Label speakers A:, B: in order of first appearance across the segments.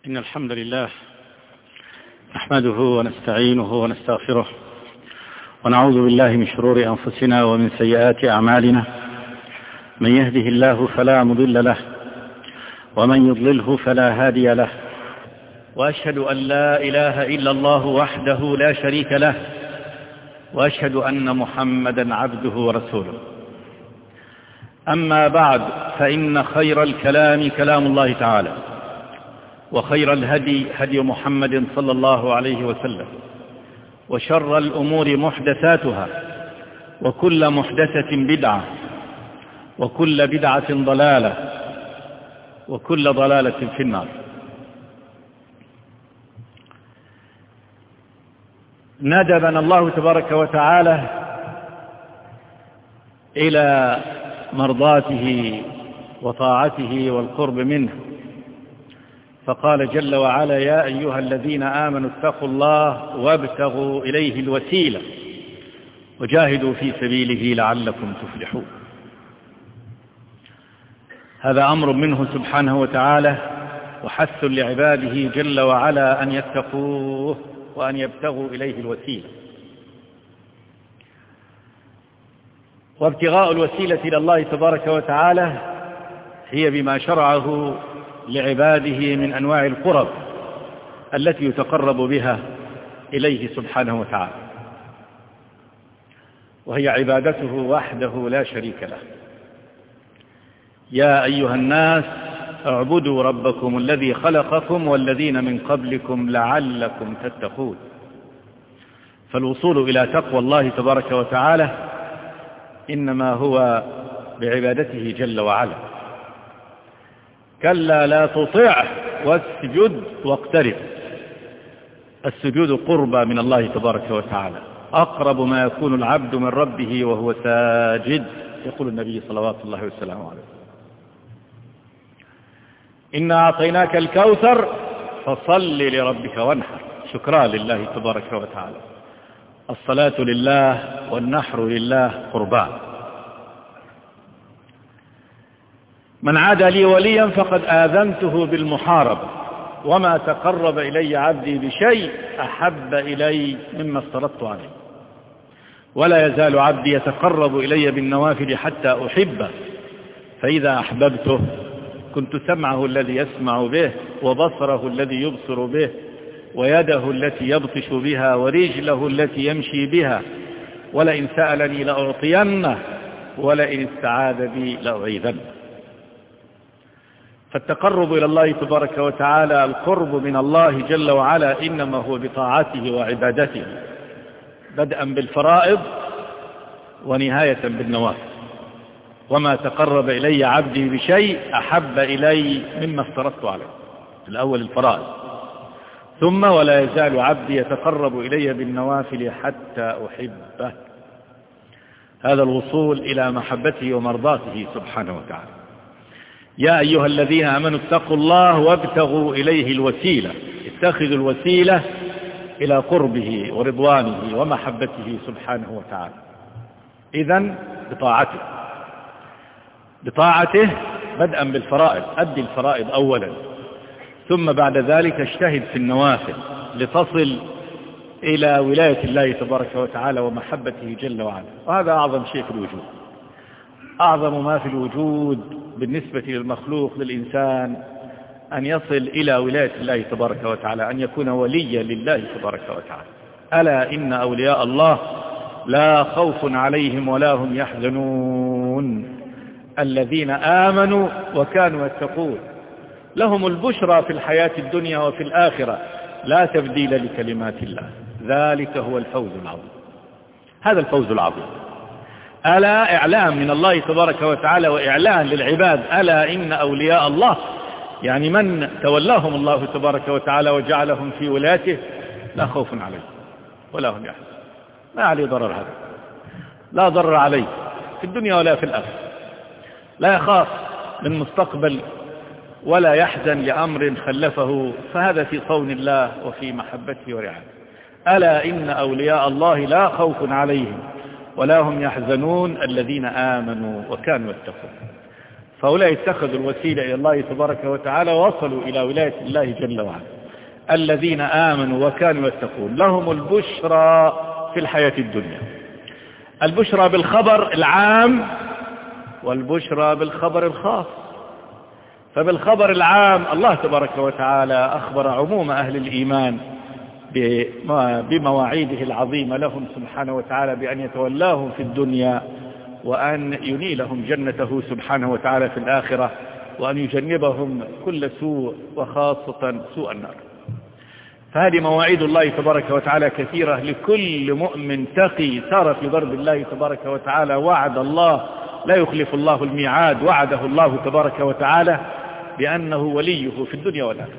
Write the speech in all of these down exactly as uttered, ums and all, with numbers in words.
A: إن الحمد لله نحمده ونستعينه ونستغفره ونعوذ بالله من شرور أنفسنا ومن سيئات أعمالنا. من يهده الله فلا مضل له ومن يضلله فلا هادي له، وأشهد أن لا إله إلا الله وحده لا شريك له، وأشهد أن محمدا عبده ورسوله. أما بعد، فإن خير الكلام كلام الله تعالى، وخير الهدي هدي محمد صلى الله عليه وسلم، وشر الأمور محدثاتها، وكل محدثة بدعة، وكل بدعة ضلالة، وكل ضلالة في النار. ندبنا الله تبارك وتعالى إلى مرضاته وطاعته والقرب منه، فقال جل وعلا: يا أيها الذين آمنوا اتقوا الله وابتغوا إليه الوسيلة وجاهدوا في سبيله لعلكم تفلحون. هذا أمر منه سبحانه وتعالى وحث لعباده جل وعلا أن يتقوه وأن يبتغوا إليه الوسيلة. وابتغاء الوسيلة إلى الله تبارك وتعالى هي بما شرعه لعباده من أنواع القرب التي يتقرب بها إليه سبحانه وتعالى، وهي عبادته وحده لا شريك له. يا أيها الناس اعبدوا ربكم الذي خلقكم والذين من قبلكم لعلكم تتقون. فالوصول إلى تقوى الله تبارك وتعالى إنما هو بعبادته جل وعلا. كلا لا تطعه واسجد واقترب. السجود قربى من الله تبارك وتعالى، أقرب ما يكون العبد من ربه وهو ساجد، يقول النبي صلوات الله وسلامه عليه: إنا أعطيناك الكوثر فصل لربك وانحر. شكرا لله تبارك وتعالى. الصلاة لله والنحر لله قربان. من عاد لي وليا فقد آذنته بالمحاربة، وما تقرب إلي عبدي بشيء أحب إلي مما افترضت عليه، ولا يزال عبدي يتقرب إلي بالنوافل حتى أحبه، فإذا أحببته كنت سمعه الذي يسمع به، وبصره الذي يبصر به، ويده التي يبطش بها، ورجله التي يمشي بها، ولئن سألني لأعطينه، ولئن استعاذ بي لأعيذنه. فالتقرب إلى الله تبارك وتعالى، القرب من الله جل وعلا، إنما هو بطاعته وعبادته، بدءا بالفرائض ونهاية بالنوافل. وما تقرب إلي عبدي بشيء أحب إلي مما افترضت عليه. الأول الفرائض، ثم ولا يزال عبدي يتقرب إلي بالنوافل حتى أحبه. هذا الوصول إلى محبته ومرضاته سبحانه وتعالى. يا أيها الذين آمنوا اتقوا الله وابتغوا إليه الوسيلة. اتخذوا الوسيلة إلى قربه ورضوانه ومحبته سبحانه وتعالى. إذن بطاعته بطاعته بدءا بالفرائض، أدي الفرائض أولا، ثم بعد ذلك اجتهد في النوافل لتصل إلى ولاية الله تبارك وتعالى ومحبته جل وعلا. وهذا أعظم شيء في الوجود، أعظم ما في الوجود بالنسبة للمخلوق للإنسان، أن يصل إلى ولاية الله تبارك وتعالى، أن يكون وليا لله تبارك وتعالى. ألا إن أولياء الله لا خوف عليهم ولا هم يحزنون الذين آمنوا وكانوا يتقون لهم البشرى في الحياة الدنيا وفي الآخرة لا تبديل لكلمات الله. ذلك هو الفوز العظيم. هذا الفوز العظيم. ألا إعلام من الله تبارك وتعالى وإعلان للعباد: ألا إن أولياء الله، يعني من تولاهم الله تبارك وتعالى وجعلهم في ولايته لا خوف عليهم ولا هم يحزنون. ما عليه ضرر، هذا لا ضرر عليه في الدنيا ولا في الآخرة، لا يخاف من مستقبل ولا يحزن لأمر خلفه، فهذا في صون الله وفي محبته ورعايته. ألا إن أولياء الله لا خوف عليهم ولا هم يحزنون الذين آمنوا وكانوا يتقون. فهؤلاء اتخذوا الوسيلة إلى الله تبارك وتعالى ووصلوا إلى ولاية الله جل وعلا. الذين آمنوا وكانوا يتقون لهم البشرى في الحياة الدنيا. البشرى بالخبر العام والبشرى بالخبر الخاص. فبالخبر العام الله تبارك وتعالى أخبر عموم أهل الإيمان بمواعيده العظيمة لهم سبحانه وتعالى بأن يتولاهم في الدنيا وأن ينيلهم جنته سبحانه وتعالى في الآخرة وأن يجنبهم كل سوء وخاصة سوء النار. فهذه مواعيد الله تبارك وتعالى كثيرة لكل مؤمن تقي سار في ضرب الله تبارك وتعالى. وعد الله لا يخلف الله الميعاد، وعده الله تبارك وتعالى بأنه وليه في الدنيا والآخرة،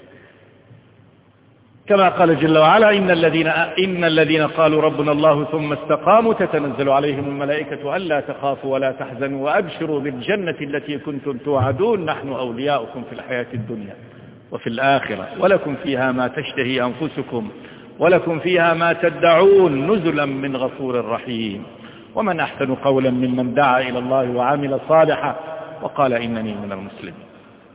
A: كما قال جل وعلا إن الذين, إن الذين قالوا ربنا الله ثم استقاموا تتنزل عليهم الملائكة ألا تخافوا ولا تحزنوا وأبشروا بالجنة التي كنتم توعدون نحن أولياؤكم في الحياة الدنيا وفي الآخرة ولكم فيها ما تشتهي أنفسكم ولكم فيها ما تدعون نزلا من غفور رحيم ومن أحسن قولا ممن دعا إلى الله وعمل صالحا وقال إنني من المسلمين.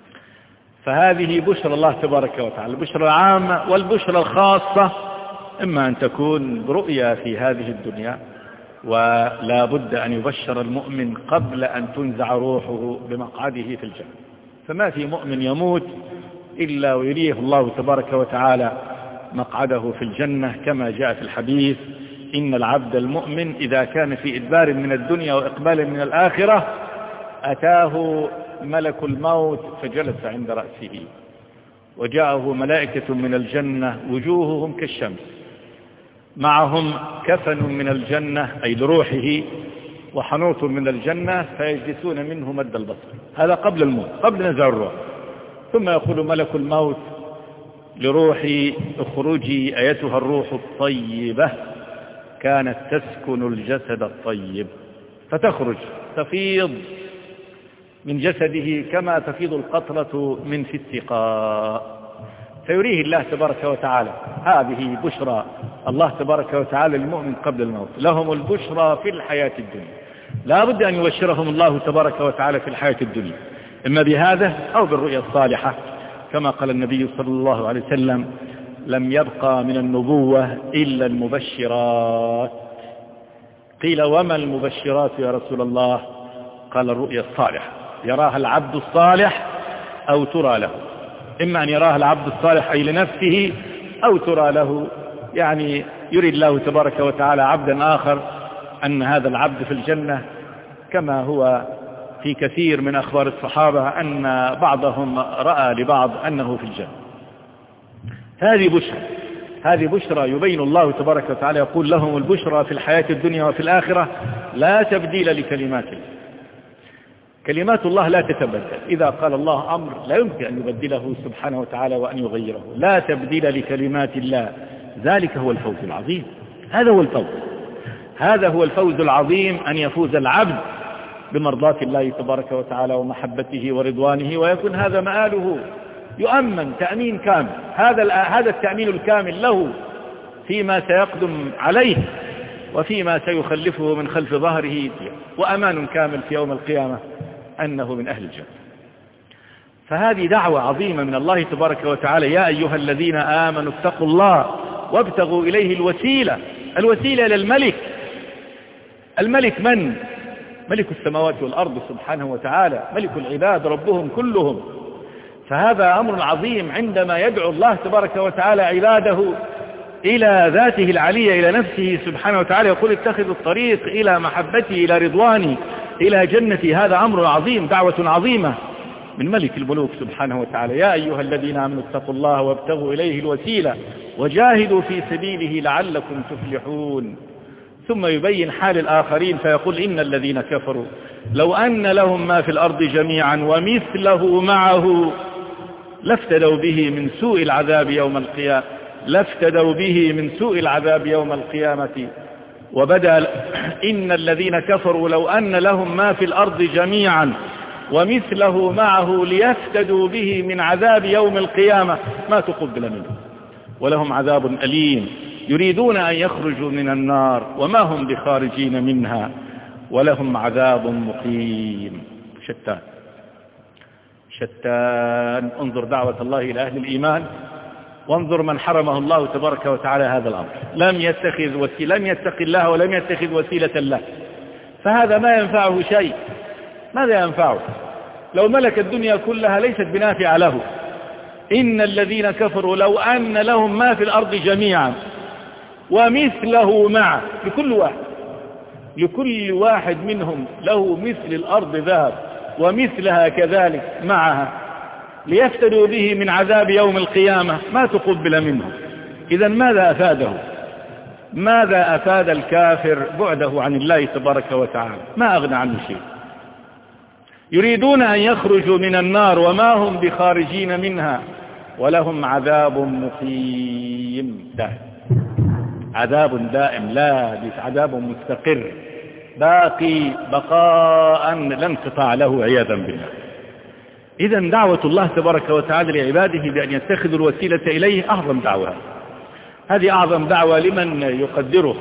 A: فهذه بشرى الله تبارك وتعالى، البشرى العامة والبشرى الخاصة، إما أن تكون برؤيا في هذه الدنيا، ولا بد أن يبشر المؤمن قبل أن تنزع روحه بمقعده في الجنة. فما في مؤمن يموت إلا ويريه الله تبارك وتعالى مقعده في الجنة، كما جاء في الحديث إن العبد المؤمن إذا كان في إدبار من الدنيا وإقبال من الآخرة أتاه ملك الموت فجلس عند رأسه وجاءه ملائكة من الجنة وجوههم كالشمس معهم كفن من الجنة أي لروحه وحنوط من الجنة فيجلسون منه مد البصر. هذا قبل الموت، قبل نزع الروح. ثم يقول ملك الموت لروحي اخرجي أيتها الروح الطيبة كانت تسكن الجسد الطيب، فتخرج تفيض من جسده كما تفيض القطرة من في السقاء، فيريه الله تبارك وتعالى. هذه بشرى الله تبارك وتعالى للمؤمن قبل الموت، لهم البشرى في الحياة الدنيا. لا بد أن يبشرهم الله تبارك وتعالى في الحياة الدنيا، إما بهذا أو بالرؤيا الصالحة، كما قال النبي صلى الله عليه وسلم لم يبقى من النبوة إلا المبشرات. قيل وما المبشرات يا رسول الله؟ قال الرؤيا الصالحة يراها العبد الصالح أو ترى له، إما أن يراها العبد الصالح أي لنفسه أو ترى له، يعني يريد الله تبارك وتعالى عبدا آخر أن هذا العبد في الجنة، كما هو في كثير من أخبار الصحابة أن بعضهم رأى لبعض أنه في الجنة. هذه بشرى، هذه بشرى يبين الله تبارك وتعالى يقول لهم البشرى في الحياة الدنيا وفي الآخرة لا تبديل لكلمات الله. كلمات الله لا تتبدل، إذا قال الله أمر لا يمكن أن يبدله سبحانه وتعالى وأن يغيره، لا تبديل لكلمات الله. ذلك هو الفوز العظيم، هذا هو الفوز، هذا هو الفوز العظيم، أن يفوز العبد بمرضاة الله تبارك وتعالى ومحبته ورضوانه، ويكون هذا مآله، يؤمن تأمين كامل. هذا هذا التأمين الكامل له فيما سيقدم عليه وفيما سيخلفه من خلف ظهره، وأمان كامل في يوم القيامة أنه من أهل الجنة. فهذه دعوة عظيمة من الله تبارك وتعالى، يا أيها الذين آمنوا اتقوا الله وابتغوا إليه الوسيلة. الوسيلة للملك. الملك من؟ ملك السماوات والأرض سبحانه وتعالى، ملك العباد ربهم كلهم. فهذا أمر عظيم عندما يدعو الله تبارك وتعالى عباده إلى ذاته العلية، إلى نفسه سبحانه وتعالى، يقول اتخذ الطريق إلى محبتي، إلى رضواني، إلى جنتي. هذا أمر عظيم، دعوة عظيمة من ملك الملوك سبحانه وتعالى. يا أيها الذين آمنوا اتقوا الله وابتغوا إليه الوسيلة وجاهدوا في سبيله لعلكم تفلحون. ثم يبين حال الآخرين فيقول إن الذين كفروا لو أن لهم ما في الأرض جميعا ومثله معه لافتدوا به من سوء العذاب يوم القيامة لافتدوا به من سوء العذاب يوم القيامة وبدأ إن الذين كفروا لو أن لهم ما في الأرض جميعا ومثله معه ليفتدوا به من عذاب يوم القيامة ما تقبل منه ولهم عذاب أليم يريدون أن يخرجوا من النار وما هم بخارجين منها ولهم عذاب مقيم. شتان. شتان. انظر دعوة الله إلى أهل الإيمان، وانظر من حرمه الله تبارك وتعالى هذا الأمر. لم يتخذ وسيلة، لم يتق الله ولم يتخذ وسيلة له، فهذا ما ينفعه شيء. ماذا ينفعه؟ لو ملك الدنيا كلها ليست بنافعة له. إن الذين كفروا لو أن لهم ما في الأرض جميعا ومثله معه، لكل واحد لكل واحد منهم له مثل الأرض ذهب ومثلها كذلك معها ليفتدوا به من عذاب يوم القيامة، ما تقبل منهم. إذن ماذا أفاده؟ ماذا أفاد الكافر بعده عن الله تبارك وتعالى؟ ما أغنى عنه شيء. يريدون أن يخرجوا من النار وما هم بخارجين منها ولهم عذاب مقيم دائم. عذاب دائم، لا عذاب مستقر باقي بقاء لا انقطاع له عياذا بالله. إذن دعوة الله تبارك وتعالى لعباده بأن يتخذوا الوسيلة إليه أعظم دعوة. هذه أعظم دعوة لمن يقدره.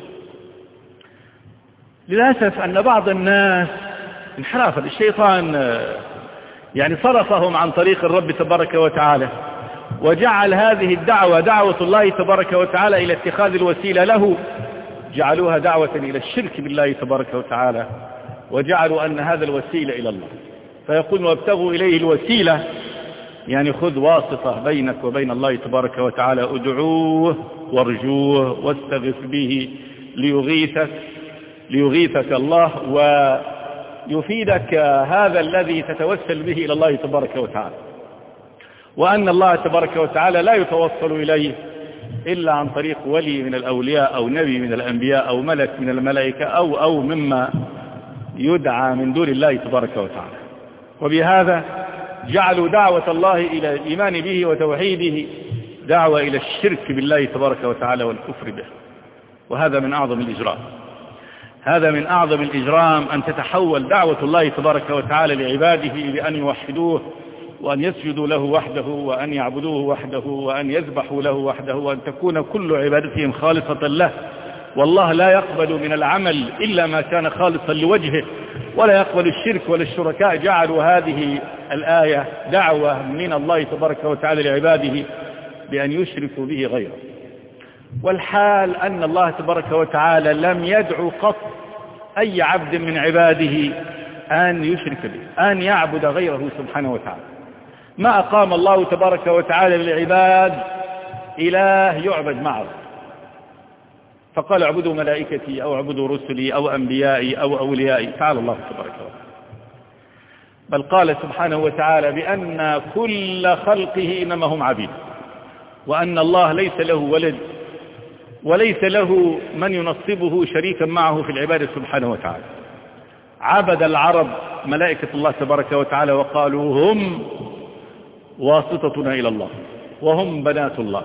A: للأسف أن بعض الناس انحراف الشيطان يعني صرفهم عن طريق الرب تبارك وتعالى، وجعل هذه الدعوة دعوة الله تبارك وتعالى إلى اتخاذ الوسيلة له، جعلوها دعوة إلى الشرك بالله تبارك وتعالى، وجعلوا أن هذا الوسيلة إلى الله. فيقول وابتغوا إليه الوسيلة، يعني خذ واسطة بينك وبين الله تبارك وتعالى، ادعوه وارجوه واستغث به ليغيثك ليغيثك الله ويفيدك هذا الذي تتوسل به إلى الله تبارك وتعالى. وأن الله تبارك وتعالى لا يتوصل إليه إلا عن طريق ولي من الأولياء أو نبي من الأنبياء أو ملك من الملائكة أو أو مما يدعى من دون الله تبارك وتعالى. وبهذا جعلوا دعوة الله إلى الإيمان به وتوحيده دعوة إلى الشرك بالله تبارك وتعالى والكفر به. وهذا من أعظم الإجرام. هذا من أعظم الإجرام أن تتحول دعوة الله تبارك وتعالى لعباده بأن يوحدوه وأن يسجدوا له وحده وأن يعبدوه وحده وأن يذبحوا له وحده وأن تكون كل عبادتهم خالصة له. والله لا يقبل من العمل إلا ما كان خالصا لوجهه، ولا يقبل الشرك ولا الشركاء. جعلوا هذه الآية دعوة من الله تبارك وتعالى لعباده بأن يشركوا به غيره. والحال أن الله تبارك وتعالى لم يدعو قط أي عبد من عباده أن يشرك به، أن يعبد غيره سبحانه وتعالى. ما أقام الله تبارك وتعالى للعباد إله يعبد معه، فقال اعبدوا ملائكتي أو اعبدوا رسلي أو أنبيائي أو أوليائي. تعالى الله تبارك وتعالى. بل قال سبحانه وتعالى بأن كل خلقه إنما هم عبيد، وأن الله ليس له ولد وليس له من ينصبه شريكا معه في العبادة سبحانه وتعالى. عبد العرب ملائكة الله تبارك وتعالى وقالوا هم واسطتنا إلى الله وهم بنات الله،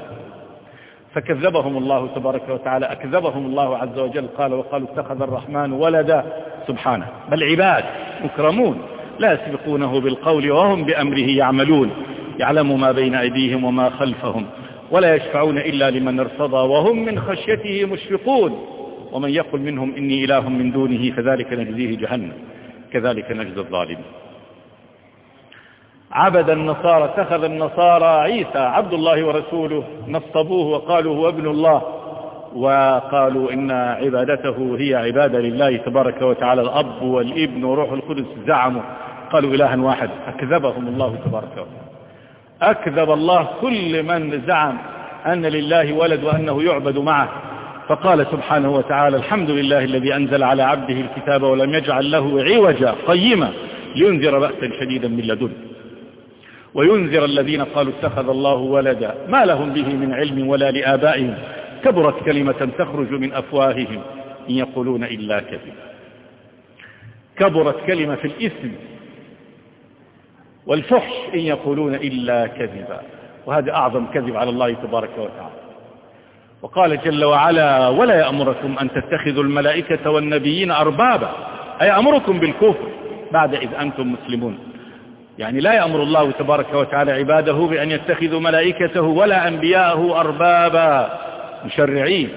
A: فكذبهم الله تبارك وتعالى، أكذبهم الله عز وجل. قال وقالوا اتخذ الرحمن ولدا سبحانه، بل عباد مكرمون لا يسبقونه بالقول وهم بأمره يعملون، يعلم ما بين أيديهم وما خلفهم ولا يشفعون إلا لمن ارتضى وهم من خشيته مشفقون، ومن يقل منهم إني إله من دونه فذلك نجزيه جهنم كذلك نجزي الظالمين. عبد النصارى، اتخذ النصارى عيسى عبد الله ورسوله، نصبوه وقالوا هو ابن الله، وقالوا إن عبادته هي عبادة لله تبارك وتعالى، الأب والابن وروح القدس زعموا قالوا إلها واحد. أكذبهم الله تبارك وتعالى. أكذب الله كل من زعم أن لله ولد وأنه يعبد معه. فقال سبحانه وتعالى الحمد لله الذي أنزل على عبده الكتاب ولم يجعل له عوجا قيما لينذر بأسا شديدا من لدنه وينذر الذين قالوا اتخذ الله ولدا ما لهم به من علم ولا لآبائهم كبرت كلمة تخرج من أفواههم إن يقولون إلا كذبا. كبرت كلمة في الإثم والفحش إن يقولون إلا كذبا، وهذا أعظم كذب على الله تبارك وتعالى. وقال جل وعلا ولا يأمركم أن تتخذوا الملائكة والنبيين أربابا، أي أمركم بالكفر بعد إذ أنتم مسلمون. يعني لا يأمر الله تبارك وتعالى عباده بأن يتخذوا ملائكته ولا أنبياءه أربابا مشرعين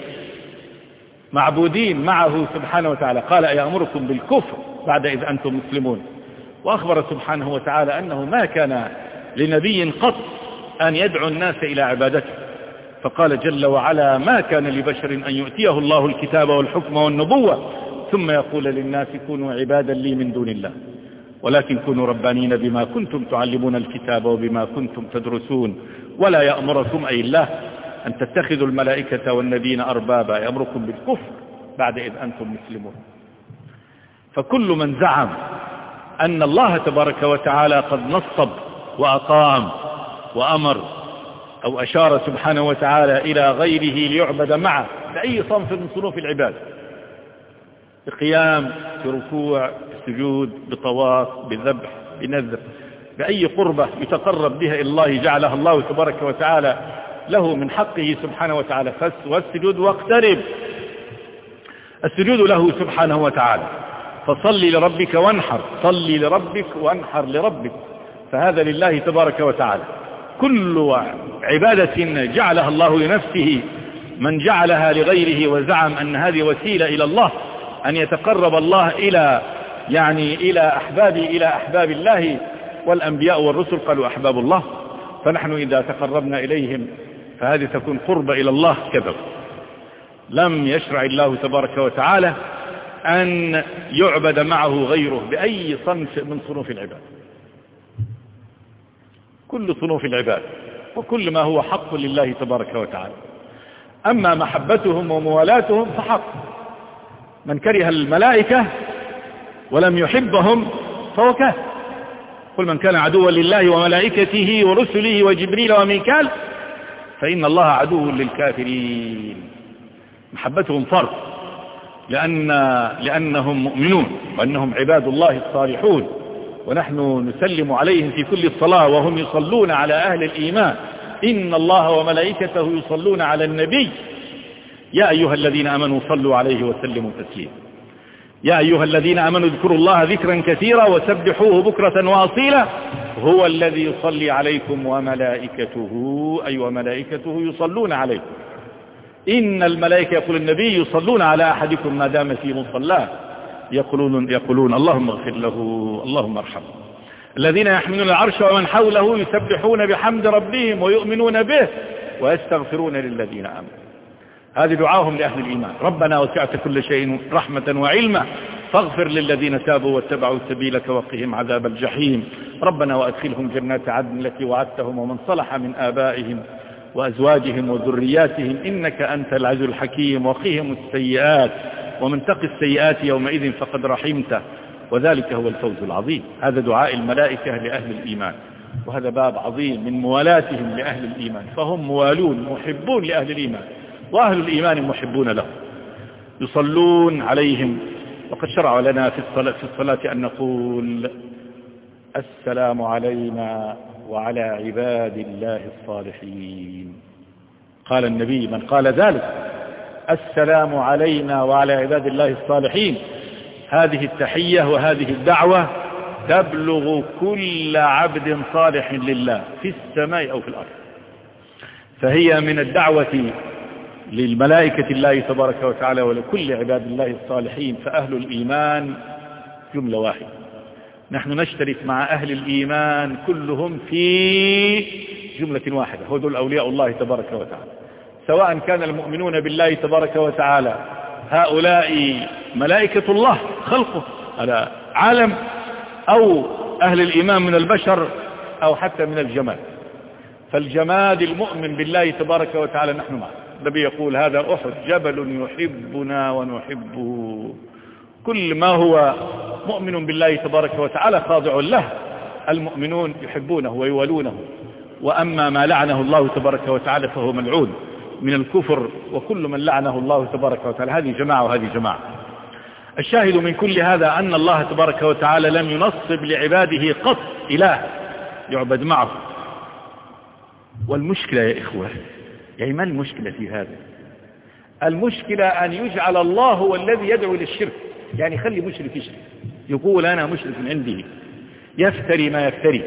A: معبودين معه سبحانه وتعالى. قال يأمركم بالكفر بعد إذ أنتم مسلمون. وأخبر سبحانه وتعالى أنه ما كان لنبي قط أن يدعو الناس إلى عبادته، فقال جل وعلا: ما كان لبشر أن يؤتيه الله الكتاب والحكم والنبوة ثم يقول للناس كونوا عبادا لي من دون الله ولكن كونوا ربانين بما كنتم تعلمون الكتاب وبما كنتم تدرسون ولا يأمركم أي الله أن تتخذوا الملائكة والنبيين أربابا يأمركم بالكفر بعد إذ أنتم مسلمون. فكل من زعم أن الله تبارك وتعالى قد نصب وأقام وأمر أو أشار سبحانه وتعالى إلى غيره ليعبد معه بأي صنف من صنوف العباد، بقيام، بركوع، بسجود، بطواف، بذبح، بنذر، بأي قربة يتقرب بها إلى الله جعلها الله تبارك وتعالى له من حقه سبحانه وتعالى، والسجود واقترب. السجود له سبحانه وتعالى، فصلي لربك وانحر، صلي لربك وانحر لربك، فهذا لله تبارك وتعالى. كل عبادة جعلها الله لنفسه من جعلها لغيره وزعم أن هذه وسيلة إلى الله أن يتقرب الله إلى يعني إلى أحباب إلى أحباب الله، والأنبياء والرسل قالوا أحباب الله، فنحن إذا تقربنا إليهم فهذه تكون قرب إلى الله كذب. لم يشرع الله تبارك وتعالى أن يعبد معه غيره بأي صنف من صنوف العباد، كل صنوف العباد وكل ما هو حق لله تبارك وتعالى. أما محبتهم وموالاتهم فحق، من كره الملائكة ولم يحبهم فهو كافر. قل من كان عدوا لله وملائكته ورسله وجبريل وميكال فإن الله عدو للكافرين. محبتهم فرض لأن لأنهم مؤمنون وأنهم عباد الله الصالحون، ونحن نسلم عليهم في كل الصلاة وهم يصلون على أهل الإيمان. إن الله وملائكته يصلون على النبي يا أيها الذين آمنوا صلوا عليه وسلموا تسليما. يا أيها الذين آمنوا اذكروا الله ذكرا كثيرا وسبحوه بكرة وأصيلا هو الذي يصلي عليكم وملائكته، أي وملائكته يصلون عليكم. إن الملائكة يقول النبي يصلون على أحدكم ما دام في مصلاه يقولون, يقولون اللهم اغفر له اللهم ارحمه. الذين يحملون العرش ومن حوله يسبحون بحمد ربهم ويؤمنون به ويستغفرون للذين آمنوا. هذه دعاهم لأهل الإيمان: ربنا وسعت كل شيء رحمة وعلما فاغفر للذين تابوا واتبعوا سبيلك وقهم عذاب الجحيم. ربنا وأدخلهم جنات عدن التي وعدتهم ومن صلح من آبائهم وأزواجهم وذرياتهم إنك أنت العزيز الحكيم. وقهم السيئات ومن تق السيئات يومئذ فقد رحمته وذلك هو الفوز العظيم. هذا دعاء الملائكة لأهل الإيمان، وهذا باب عظيم من موالاتهم لأهل الإيمان، فهم موالون محبون لأهل الإيمان، وأهل الإيمان محبون له يصلون عليهم. وقد شرع لنا في الصلاة, في الصلاة أن نقول السلام علينا وعلى عباد الله الصالحين. قال النبي: من قال ذلك السلام علينا وعلى عباد الله الصالحين، هذه التحية وهذه الدعوة تبلغ كل عبد صالح لله في السماء أو في الأرض، فهي من الدعوة للملائكة الله تبارك وتعالى ولكل عباد الله الصالحين. فأهل الإيمان جملة واحدة، نحن نشترك مع أهل الإيمان كلهم في جملة واحدة، هو دول أولياء الله تبارك وتعالى، سواء كان المؤمنون بالله تبارك وتعالى هؤلاء ملائكة الله خلقه على عالم، أو أهل الإيمان من البشر أو حتى من الجماد. فالجماد المؤمن بالله تبارك وتعالى نحن معه. النبي يقول: هذا أحد جبل يحبنا ونحبه. كل ما هو مؤمن بالله تبارك وتعالى خاضع له، المؤمنون يحبونه ويولونه. وأما ما لعنه الله تبارك وتعالى فهو ملعون من الكفر، وكل من لعنه الله تبارك وتعالى. هذه جماعة وهذه جماعة. الشاهد من كل هذا أن الله تبارك وتعالى لم ينصب لعباده قط إله يعبد معه. والمشكلة يا إخوة، يعني ما المشكلة في هذا؟ المشكلة أن يجعل الله هو الذي يدعو للشرك. يعني خلي مشرك يشرك، يقول أنا مشرك من عنده، يفتري ما يفتري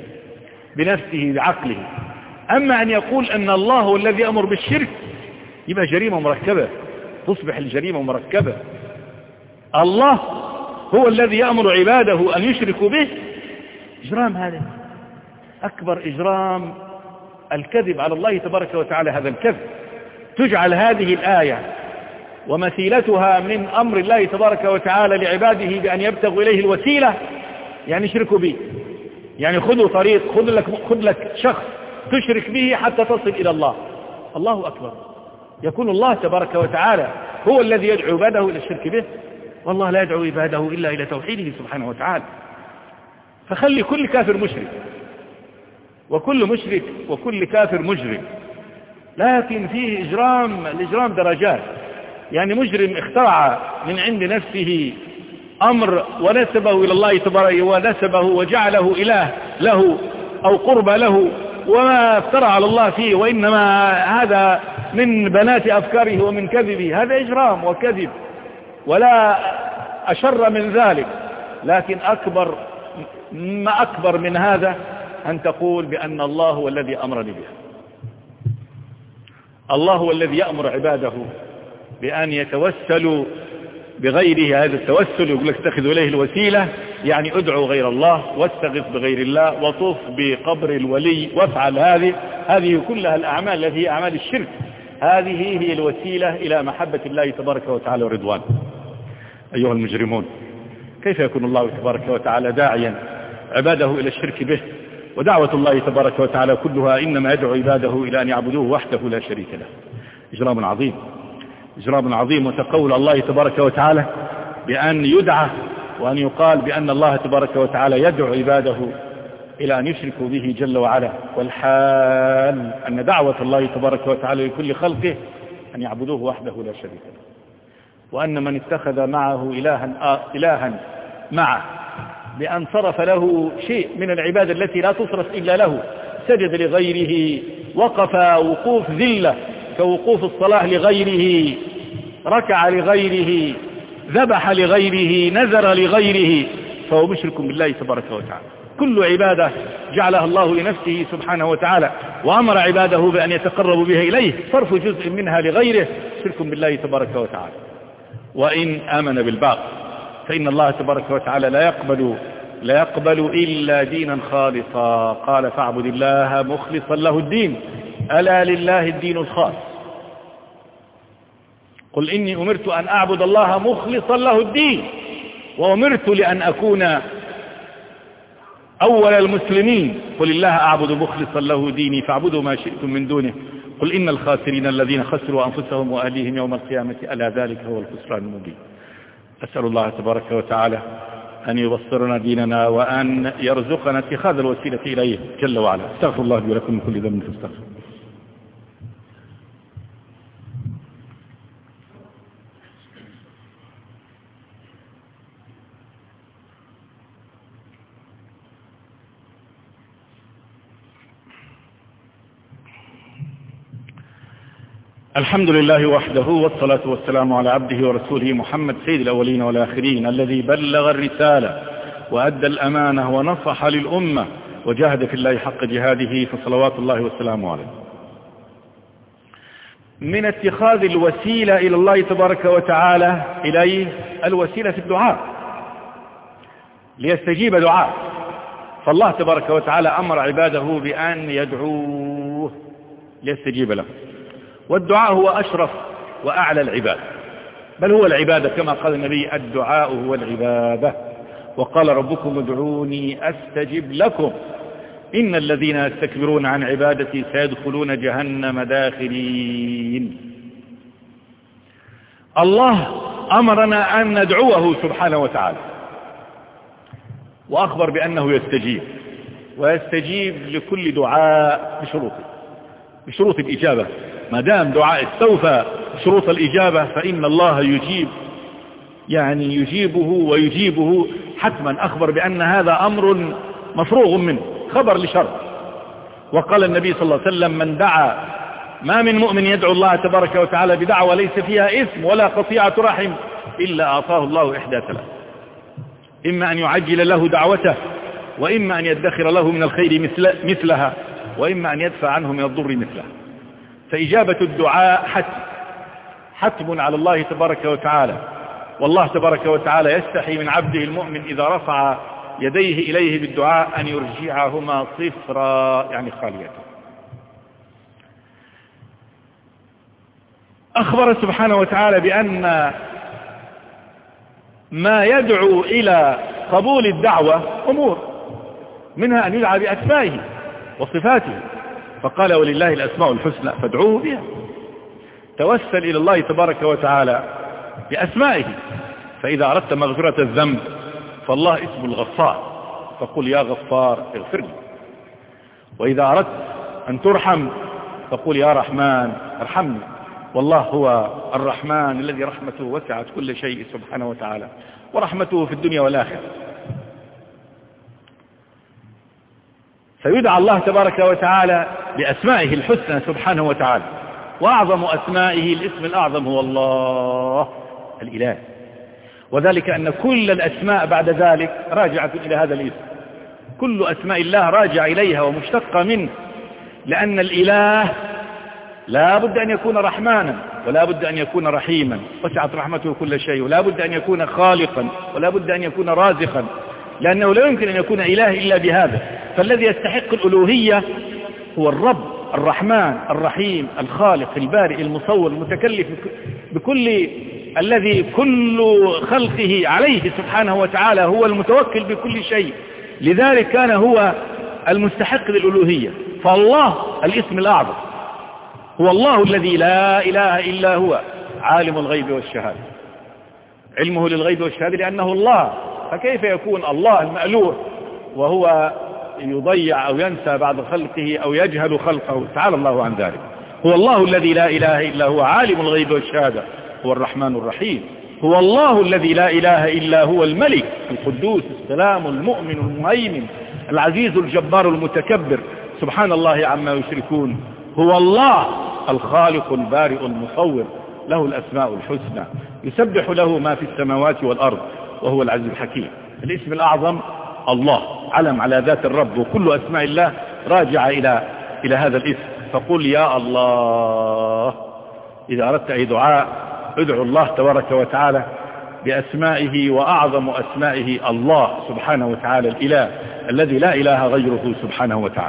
A: بنفسه بعقله. أما أن يقول أن الله هو الذي أمر بالشرك يبقى جريمة مركبة، تصبح الجريمة مركبة. الله هو الذي يأمر عباده أن يشركوا به، إجرام هذا، أكبر إجرام الكذب على الله تبارك وتعالى. هذا الكذب تجعل هذه الآية ومثيلتها من أمر الله تبارك وتعالى لعباده بأن يبتغوا إليه الوسيلة، يعني شركوا به، يعني خذوا طريق، خذ لك, خذ لك شخص تشرك به حتى تصل إلى الله. الله أكبر، يكون الله تبارك وتعالى هو الذي يدعو عباده إلى الشرك به، والله لا يدعو عباده إلا إلى توحيده سبحانه وتعالى. فخلي كل كافر مشرك، وكل مشرك وكل كافر مجرم، لكن فيه إجرام، الإجرام درجات. يعني مجرم اخترع من عند نفسه أمر ونسبه إلى الله تبارك ونسبه وجعله إله له أو قرب له، وما افترى على الله فيه، وإنما هذا من بنات أفكاره ومن كذبه. هذا إجرام وكذب ولا أشر من ذلك. لكن أكبر ما أكبر من هذا أن تقول بأن الله هو الذي أمرني بها. الله هو الذي يأمر عباده بأن يتوسلوا بغيره. هذا التوسل يقول لك اتخذوا إليه الوسيلة، يعني ادعوا غير الله واستغث بغير الله وطوف بقبر الولي وافعل هذه هذه كلها الأعمال التي هي أعمال الشرك. هذه هي الوسيلة إلى محبة الله تبارك وتعالى ورضوانه. أيها المجرمون، كيف يكون الله تبارك وتعالى داعيا عباده إلى الشرك به؟ ودعوة الله تبارك وتعالى كلها إنما يدعو عباده إلى أن يعبدوه وحده لا شريك له. إجرام عظيم، إجرام عظيم. وتقول الله تبارك وتعالى بأن يدعى وأن يقال بأن الله تبارك وتعالى يدعو عباده إلى أن يشركوا به جل وعلا، والحال أن دعوة الله تبارك وتعالى لكل خلقه أن يعبدوه وحده لا شريك له، وأن من اتخذ معه إلها, إلها معه بأن صرف له شيء من العبادة التي لا تصرف إلا له، سجد لغيره، وقف وقوف ذلة كوقوف الصلاة لغيره، ركع لغيره، ذبح لغيره، نذر لغيره، فهو مشرك بالله تبارك وتعالى. كل عبادة جعلها الله لنفسه سبحانه وتعالى وأمر عباده بأن يتقربوا بها إليه، صرف جزء منها لغيره شرك بالله تبارك وتعالى. وإن آمن بالباطل فإن الله تبارك وتعالى لا يقبل لا يقبل إلا دينا خالصا. قال فاعبد الله مخلصا له الدين، ألا لله الدين الخالص. قل إني أمرت أن أعبد الله مخلصا له الدين، وأمرت لأن أكون أول المسلمين. قل الله أعبد مخلصا له ديني فاعبدوا ما شئتم من دونه. قل إن الخاسرين الذين خسروا أنفسهم وأهليهم يوم القيامة ألا ذلك هو الخسران المبين. أسأل الله تبارك وتعالى أن يبصرنا ديننا وأن يرزقنا اتخاذ الوسيلة إليه جل وعلا. استغفر الله لي ولكم من كل ذنب فاستغفر. الحمد لله وحده، والصلاة والسلام على عبده ورسوله محمد سيد الأولين والآخرين، الذي بلغ الرسالة وأدى الأمانة ونصح للأمة وجاهد في الله حق جهاده، فصلوات الله والسلام عليه. من اتخاذ الوسيلة إلى الله تبارك وتعالى إليه الوسيلة في الدعاء ليستجيب دعاء. فالله تبارك وتعالى أمر عباده بأن يدعوه ليستجيب له، والدعاء هو أشرف وأعلى العبادة، بل هو العبادة كما قال النبي الدعاء هو العبادة. وقال ربكم ادعوني أستجب لكم إن الذين يستكبرون عن عبادتي سيدخلون جهنم داخلين. الله أمرنا أن ندعوه سبحانه وتعالى، وأخبر بأنه يستجيب، ويستجيب لكل دعاء بشروطه بشروط الإجابة. ما دام دعاء استوفى شروط الإجابة فإن الله يجيب، يعني يجيبه ويجيبه حتما. أخبر بأن هذا أمر مفروغ منه، خبر لشرط. وقال النبي صلى الله عليه وسلم من دعا، ما من مؤمن يدعو الله تبارك وتعالى بدعوة ليس فيها إثم ولا قطيعة رحم إلا أعطاه الله إحدى ثلاث: إما أن يعجل له دعوته، وإما أن يدخر له من الخير مثل مثلها، وإما أن يدفع عنه من الضر مثلها. فإجابة الدعاء حتم حتم على الله تبارك وتعالى. والله تبارك وتعالى يستحي من عبده المؤمن إذا رفع يديه إليه بالدعاء أن يرجعهما صفرا يعني خالية. أخبر سبحانه وتعالى بأن ما يدعو إلى قبول الدعوة أمور، منها أن يدعى بأسمائه وصفاته، فقال ولله الأسماء الحسنى فادعوه بها. توسل إلى الله تبارك وتعالى بأسمائه، فإذا أردت مغفرة الذنب فالله اسم الغفار، فقل يا غفار اغفر لي. وإذا أردت أن ترحم فقل يا رحمن ارحمني، والله هو الرحمن الذي رحمته وسعت كل شيء سبحانه وتعالى، ورحمته في الدنيا والآخرة. فيدعى الله تبارك وتعالى بأسمائه الحسنى سبحانه وتعالى، وأعظم أسمائه الاسم الأعظم هو الله الإله، وذلك أن كل الأسماء بعد ذلك راجعة إلى هذا الاسم، كل أسماء الله راجع إليها ومشتقة منه، لأن الإله لا بد أن يكون رحمانا ولا بد أن يكون رحيما، وسعت رحمته كل شيء، ولا بد أن يكون خالقا ولا بد أن يكون رازقا، لأنه لا يمكن أن يكون إله إلا بهذا. فالذي يستحق الألوهية هو الرب الرحمن الرحيم الخالق البارئ المصور المتكلف بكل الذي كل خلقه عليه سبحانه وتعالى، هو المتوكل بكل شيء، لذلك كان هو المستحق للألوهية. فالله الاسم الأعظم هو الله الذي لا إله إلا هو عالم الغيب والشهادة، علمه للغيب والشهادة لأنه الله، فكيف يكون الله المألوه وهو يضيع أو ينسى بعض خلقه أو يجهل خلقه؟ تعالى الله عن ذلك. هو الله الذي لا إله إلا هو عالم الغيب والشهادة، هو الرحمن الرحيم. هو الله الذي لا إله إلا هو الملك القدوس السلام المؤمن المهيمن العزيز الجبار المتكبر، سبحان الله عما يشركون. هو الله الخالق البارئ المصور، له الأسماء الحسنى، يسبح له ما في السماوات والأرض، وهو العزيز الحكيم. الاسم الأعظم الله علم على ذات الرب، وكل أسماء الله راجع إلى إلى هذا الاسم. فقل يا الله إذا أردت أي دعاء ادعو الله تبارك وتعالى بأسمائه، وأعظم أسمائه الله سبحانه وتعالى الإله الذي لا إله غيره سبحانه وتعالى.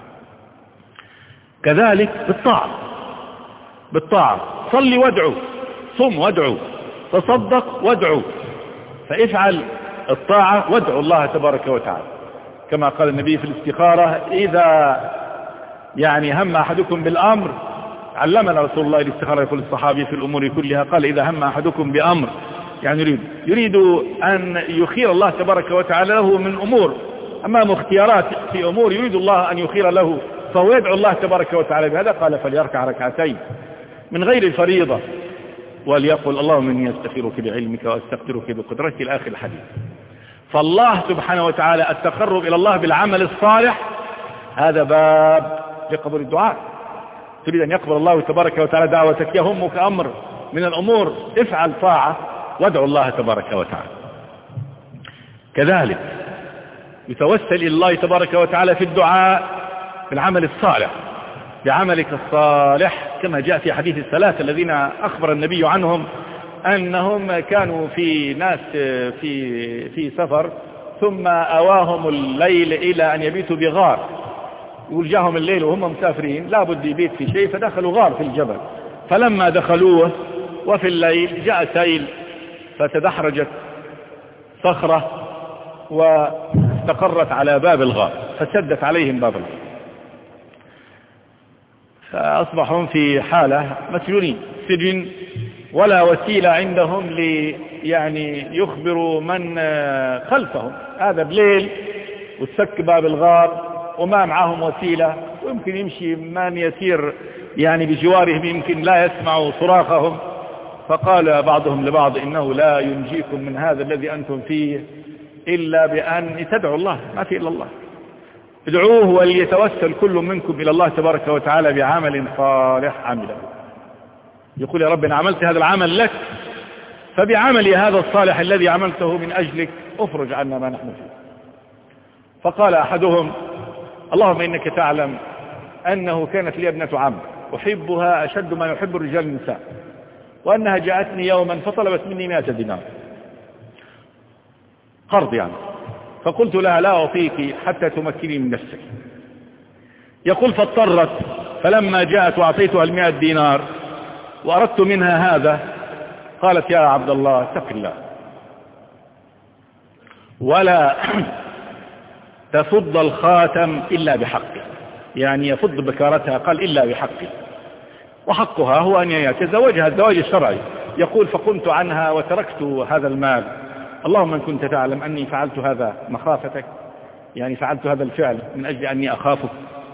A: كذلك بالطاعة، بالطاعة صل وادعو، صم وادعو، تصدق وادعو، فافعل الطاعة وادعو الله تبارك وتعالى، كما قال النبي في الاستخارة إذا يعني هم أحدكم بالأمر، علمنا رسول الله الاستخارة، يقول الصحابي في الأمور كلها، قال إذا هم أحدكم بأمر يعني يريد يريد أن يخير الله تبارك وتعالى له من أمور، أمام اختيارات في أمور يريد الله أن يخير له، فهو يدعو الله تبارك وتعالى بهذا. قال فليركع ركعتين من غير الفريضة، وليقول اللهم إني أستغفرك بعلمك وأستغفرك بقدرتك إلى آخر الحديث. فالله سبحانه وتعالى التقرب إلى الله بالعمل الصالح هذا باب لقبول الدعاء. تريد أن يقبل الله تبارك وتعالى دعوتك، يهمك أمر من الأمور، افعل طاعة وادعو الله تبارك وتعالى. كذلك يتوسل إلى الله تبارك وتعالى في الدعاء في العمل الصالح، بعملك الصالح، كما جاء في حديث الثلاثة الذين أخبر النبي عنهم أنهم كانوا في ناس في في سفر، ثم أواهم الليل إلى أن يبيتوا بغار، يقول جاهم الليل وهم مسافرين لابد يبيت في شيء، فدخلوا غار في الجبل، فلما دخلوه وفي الليل جاء سيل فتدحرجت صخرة واستقرت على باب الغار فسدت عليهم باب الغار، فأصبحوا في حالة مسجونين سجن، ولا وسيلة عندهم لي يعني يخبروا من خلفهم، هذا بليل وتسك باب الغار وما معهم وسيلة، ويمكن يمشي من يسير يعني بجوارهم يمكن لا يسمعوا صراخهم. فقال بعضهم لبعض إنه لا ينجيكم من هذا الذي أنتم فيه إلا بأن تدعوا الله، ما في إلا الله، ادعوه وليتوسل كل منكم إلى الله تبارك وتعالى بعمل صالح عمله، يقول يا رب إن عملت هذا العمل لك، فبعملي هذا الصالح الذي عملته من أجلك افرج عنا ما نحن فيه. فقال أحدهم اللهم إنك تعلم أنه كانت لي ابنة عم أحبها أشد ما يحب الرجال النساء، وأنها جاءتني يوما فطلبت مني مائة دينار قرض يعني، فقلت لها لا أعطيك حتى تمكني من نفسك. يقول فاضطرت، فلما جاءت وأعطيتها المئة دينار وأردت منها هذا قالت يا عبد الله اتق الله ولا تفض الخاتم إلا بحقه، يعني يفض بكارتها قال إلا بحقه، وحقها هو أن يتزوجها الزواج الشرعي. يقول فقمت عنها وتركت هذا المال. اللهم إن كنت تعلم أني فعلت هذا مخافتك، يعني فعلت هذا الفعل من أجل أني أخافك،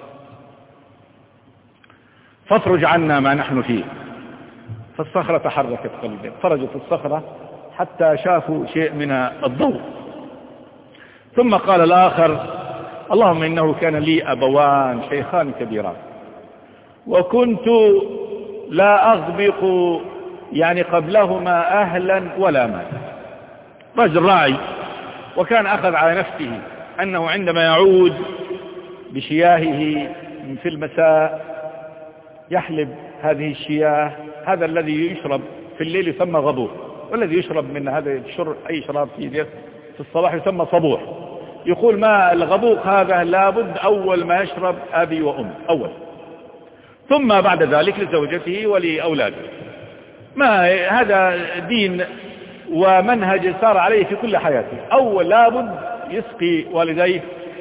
A: فافرج عنا ما نحن فيه. فالصخرة تحركت قليلا، فرجت الصخرة حتى شافوا شيء من الضوء. ثم قال الآخر اللهم إنه كان لي أبوان شيخان كبيران وكنت لا أغبق يعني قبلهما أهلا ولا مال. رجل راعي، وكان أخذ على نفسه أنه عندما يعود بشياهه في المساء يحلب هذه الشياه، هذا الذي يشرب في الليل يسمى غبور، والذي يشرب من هذا الشرب أي شراب في الصباح يسمى صبوح. يقول ما الغبوق هذا لابد أول ما يشرب أبي وأم أول، ثم بعد ذلك لزوجته ولأولاده. ما هذا دين ومنهج سار عليه في كل حياته، أول لابد يسقي والديه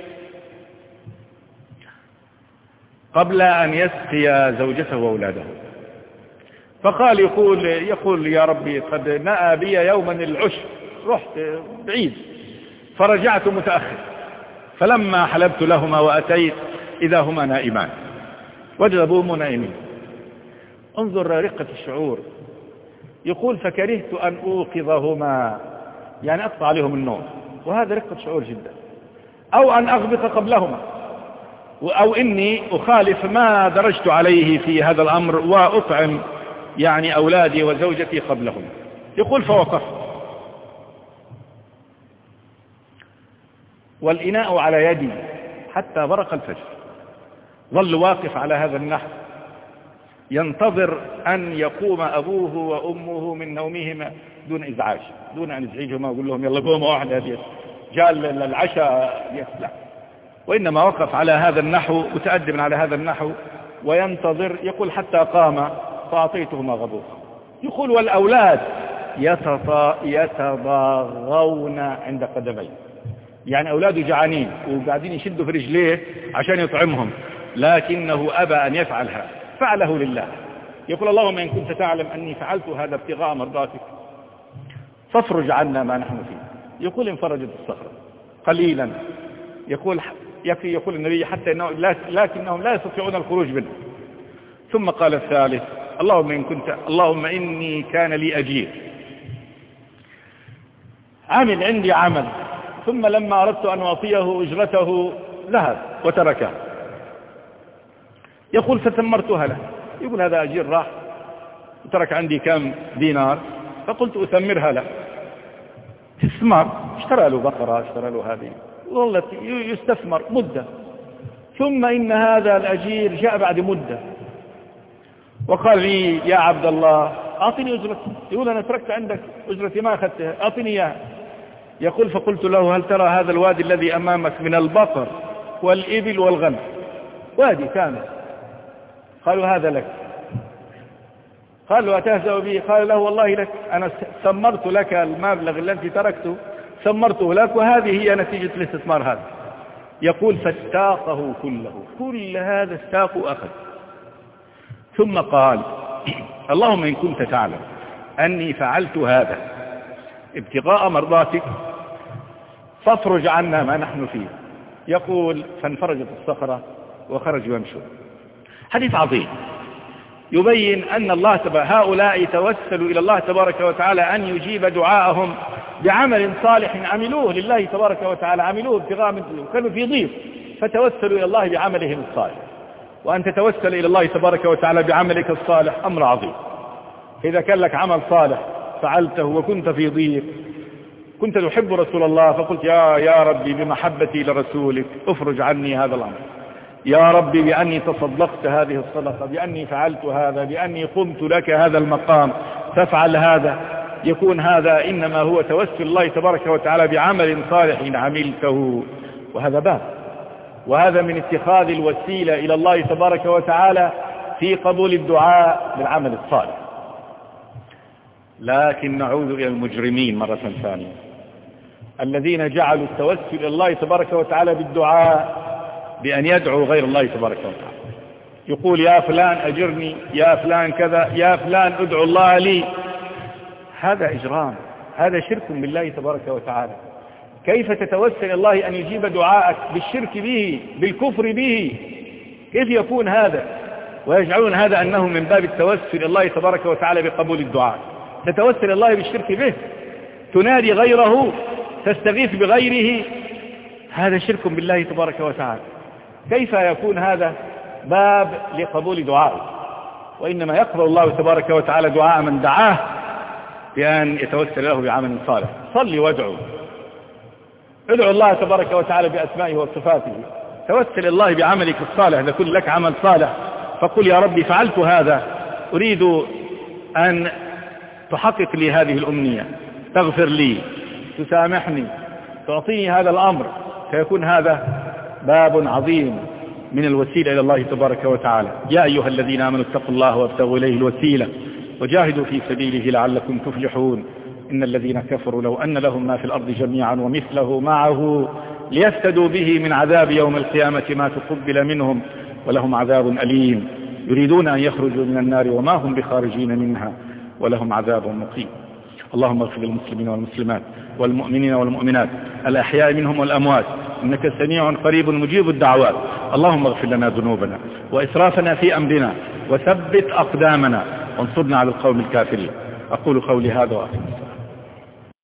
A: قبل أن يسقي زوجته وأولاده. فقال يقول يقول يا ربي قد نأى بي يوما العشر، رحت بعيد فرجعت متأخر، فلما حلبت لهما وأتيت إذا هما نائمان، وجد أبوهما نائمين. انظر رقة الشعور. يقول فكرهت أن أوقظهما، يعني أقطع عليهم النوم، وهذا رقة شعور جدا، أو أن أغبط قبلهما، أو إني أخالف ما درجت عليه في هذا الأمر وأطعم يعني أولادي وزوجتي قبلهم. يقول فوقفت والإناء على يدي حتى برق الفجر، ظل واقف على هذا النحو ينتظر أن يقوم أبوه وأمه من نومهما دون إزعاج، دون أن يزعجهما ويقول لهم يلا قوموا واحدة جاء العشاء يسلع، وإنما وقف على هذا النحو متأدبا على هذا النحو وينتظر. يقول حتى قام فأعطيتهما غبوقا. يقول والأولاد يتضاغون عند قدميه، يعني أولاده جعانين وقاعدين يشدوا في رجليه عشان يطعمهم، لكنه أبى أن يفعل هذا، فعله لله. يقول اللهم إن كنت تعلم أني فعلت هذا ابتغاء مرضاتك فافرج عنا ما نحن فيه. يقول انفرجت الصخرة قليلا. يقول يكفي يقول النبي حتى إنه لكنهم لا يستطيعون الخروج منه. ثم قال الثالث اللهم إن كنت اللهم إني كان لي أجير عمل عندي عمل، ثم لما أردت أن أعطيه أجرته ذهب وتركه. يقول فثمرتها له. يقول هذا أجير راح وترك عندي كم دينار، فقلت أثمرها له. استثمار، اشترى له بقرة، اشترى له هذه، والله يستثمر مدة. ثم إن هذا الأجير جاء بعد مدة وقال لي يا عبد الله أعطني أجرتي. يقول أنا تركت عندك أجرتي ما أخذتها، أعطني إياها. يقول فقلت له هل ترى هذا الوادي الذي أمامك من البقر والإبل والغنم، وادي كامل. قالوا هذا لك. قالوا أتهزأ به؟ قال له والله لك، أنا سمرت لك المبلغ الذي تركته سمرته لك، وهذه هي نتيجة الاستثمار هذا. يقول فاستاقه كله، كل هذا استاق وأخذ. ثم قال اللهم إن كنت تعلم أني فعلت هذا ابتغاء مرضاتك فافرج عنا ما نحن فيه. يقول فانفرجت الصخرة وخرجوا يمشون. حديث عظيم يبين أن الله تبارك هؤلاء توسلوا إلى الله تبارك وتعالى أن يجيب دعاءهم بعمل صالح عملوه لله تبارك وتعالى، عملوه ابتغاء منه، كانوا في ضيق فتوسلوا إلى الله بعملهم الصالح. وأن تتوسل إلى الله تبارك وتعالى بعملك الصالح أمر عظيم. إذا كان لك عمل صالح فعلته وكنت في ضيق، كنت تحب رسول الله فقلت يا يا ربي بمحبتي لرسولك افرج عني هذا الأمر، يا ربي بأني تصدقت هذه الصدقة، بأني فعلت هذا، بأني قمت لك هذا المقام، فافعل هذا. يكون هذا إنما هو توسل الله تبارك وتعالى بعمل صالح عملته، وهذا باب، وهذا من اتخاذ الوسيلة إلى الله تبارك وتعالى في قبول الدعاء بالعمل الصالح. لكن نعود إلى المجرمين مرة ثانية الذين جعلوا التوسل إلى الله تبارك وتعالى بالدعاء بأن يدعوا غير الله تبارك وتعالى، يقول يا فلان أجرني، يا فلان كذا، يا فلان ادعو الله لي. هذا إجرام، هذا شرك بالله تبارك وتعالى. كيف تتوسل إلى الله أن يجيب دعاءك بالشرك به، بالكفر به؟ كيف يكون هذا؟ ويجعلون هذا أنه من باب التوسل إلى الله تبارك وتعالى بقبول الدعاء. تتوسل الله بالشرك به، تنادي غيره، تستغيث بغيره، هذا شرك بالله تبارك وتعالى. كيف يكون هذا باب لقبول دعائه؟ وإنما يقبل الله تبارك وتعالى دعاء من دعاه بأن يتوسل له بعمل صالح. صلي وادعو، ادعو الله تبارك وتعالى بأسمائه وصفاته، توسل الله بعملك الصالح. إذا كن لك عمل صالح فقل يا ربي فعلت هذا، أريد أن تحقق لي هذه الأمنية، تغفر لي، تسامحني، تعطيني هذا الأمر. فيكون هذا باب عظيم من الوسيلة إلى الله تبارك وتعالى. يا أيها الذين آمنوا اتقوا الله وابتغوا إليه الوسيلة وجاهدوا في سبيله لعلكم تفلحون. إن الذين كفروا لو أن لهم ما في الأرض جميعا ومثله معه ليفتدوا به من عذاب يوم القيامة ما تقبل منهم ولهم عذاب أليم. يريدون أن يخرجوا من النار وما هم بخارجين منها ولهم عذاب مقيم. اللهم اغفر للمسلمين والمسلمات والمؤمنين والمؤمنات الأحياء منهم والأموات، إنك سميع قريب مجيب الدعوات. اللهم اغفر لنا ذنوبنا وإسرافنا في أمرنا وثبت أقدامنا وانصرنا على القوم الكافرين. أقول قولي هذا وأخير.